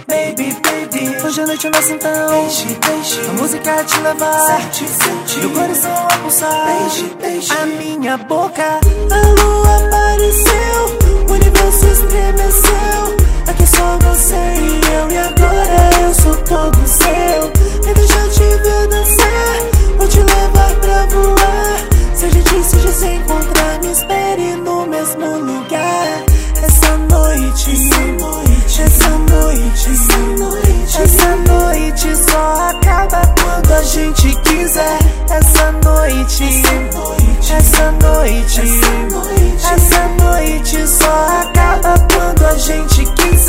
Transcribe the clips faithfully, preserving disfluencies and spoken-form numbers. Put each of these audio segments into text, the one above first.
Baby, baby, hoje a noite é nossa então. Deixe, deixe a música te levar. Sente, sente meu coração a pulsar. Deixe, deixe a minha boca. A lua apareceu, o universo estremeceu. Aqui só você e eu, e agora eu sou todo seu. Me deixa eu te ver dançar, vou te levar pra voar. Se a gente se desencontrar, me espere no mesmo lugar. Essa noite, essa noite, essa noite, essa noite só acaba quando a gente quiser. Essa noite, essa noite, essa noite só acaba quando a gente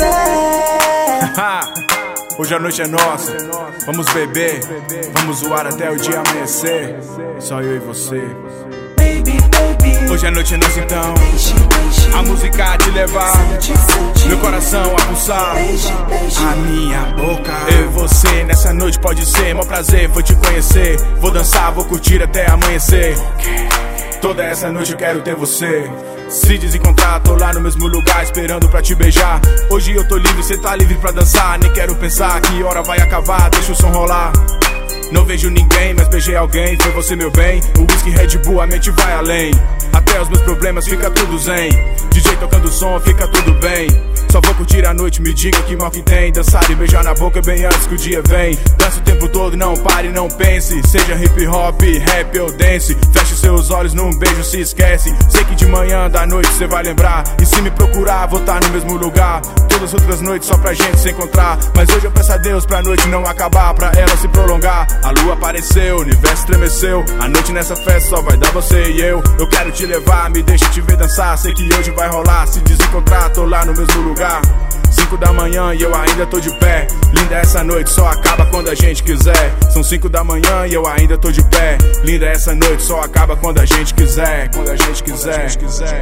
quiser. Hoje a noite é nossa, vamos beber, vamos zoar até o dia amanhecer. Só eu e você. Baby, baby, hoje a noite é nossa então. deixe, deixe A música te levar, sente, sente meu coração a pulsar. Deixe, deixe A minha boca, eu e você nessa noite pode ser. Mó prazer, vou te conhecer. Vou dançar, vou curtir até amanhecer. Toda essa noite eu quero ter você. Se desencontrar, tô lá no mesmo lugar esperando pra te beijar. Hoje eu tô livre, cê tá livre pra dançar. Nem quero pensar que hora vai acabar, deixa o som rolar. Não vejo ninguém, mas beijei alguém, foi você meu bem. O whisky Red Bull, a mente vai além. Até os meus problemas, fica tudo zen. D J tocando som, fica tudo bem. Só vou curtir a noite, me diga que mal que tem. Dançar e beijar na boca bem antes que o dia vem. Dança o tempo todo, não pare, não pense. Seja hip hop, rap ou dance. Feche seus olhos num beijo, se esquece. Sei que de manhã, da noite cê vai lembrar. E se me procurar, vou tá no mesmo lugar. Todas as outras noites só pra gente se encontrar. Mas hoje eu peço a Deus pra noite não acabar, pra ela se prolongar. A lua apareceu, o universo estremeceu. A noite nessa festa só vai dar você e eu. Eu quero te levar, me deixa te ver dançar. Sei que hoje vai rolar, se desencontrar, tô lá no mesmo lugar. Cinco da manhã e eu ainda tô de pé. Linda essa noite, só acaba quando a gente quiser. São cinco da manhã e eu ainda tô de pé. Linda essa noite, só acaba quando a gente quiser. Quando a gente quiser, quiser.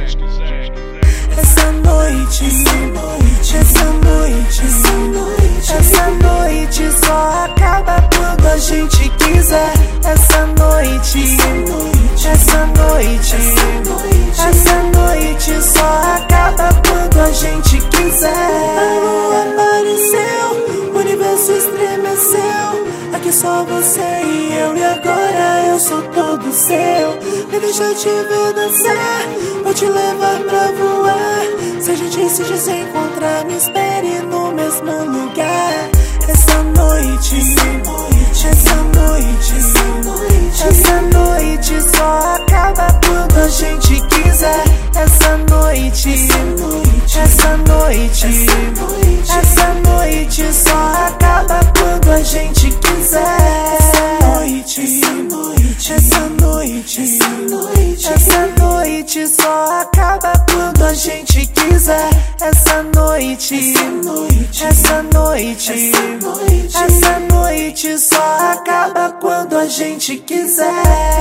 Essa noite, essa noite, essa noite, essa noite só acaba quando a gente quiser. Essa noite, essa noite, essa noite só acaba quando a gente quiser. A lua apareceu, o universo estremeceu. Aqui só você e eu, e agora eu sou todo seu. Me deixa eu te ver dançar, vou te levar pra voar. Se a gente se desencontrar, me espere no mesmo lugar. Essa noite, essa noite, essa noite só acaba quando a gente quiser. Essa noite, essa noite, essa noite só acaba quando a gente quiser. Essa noite, essa noite, essa noite só acaba quando a gente quiser. Essa noite, essa noite, essa noite só acaba quando a gente quiser.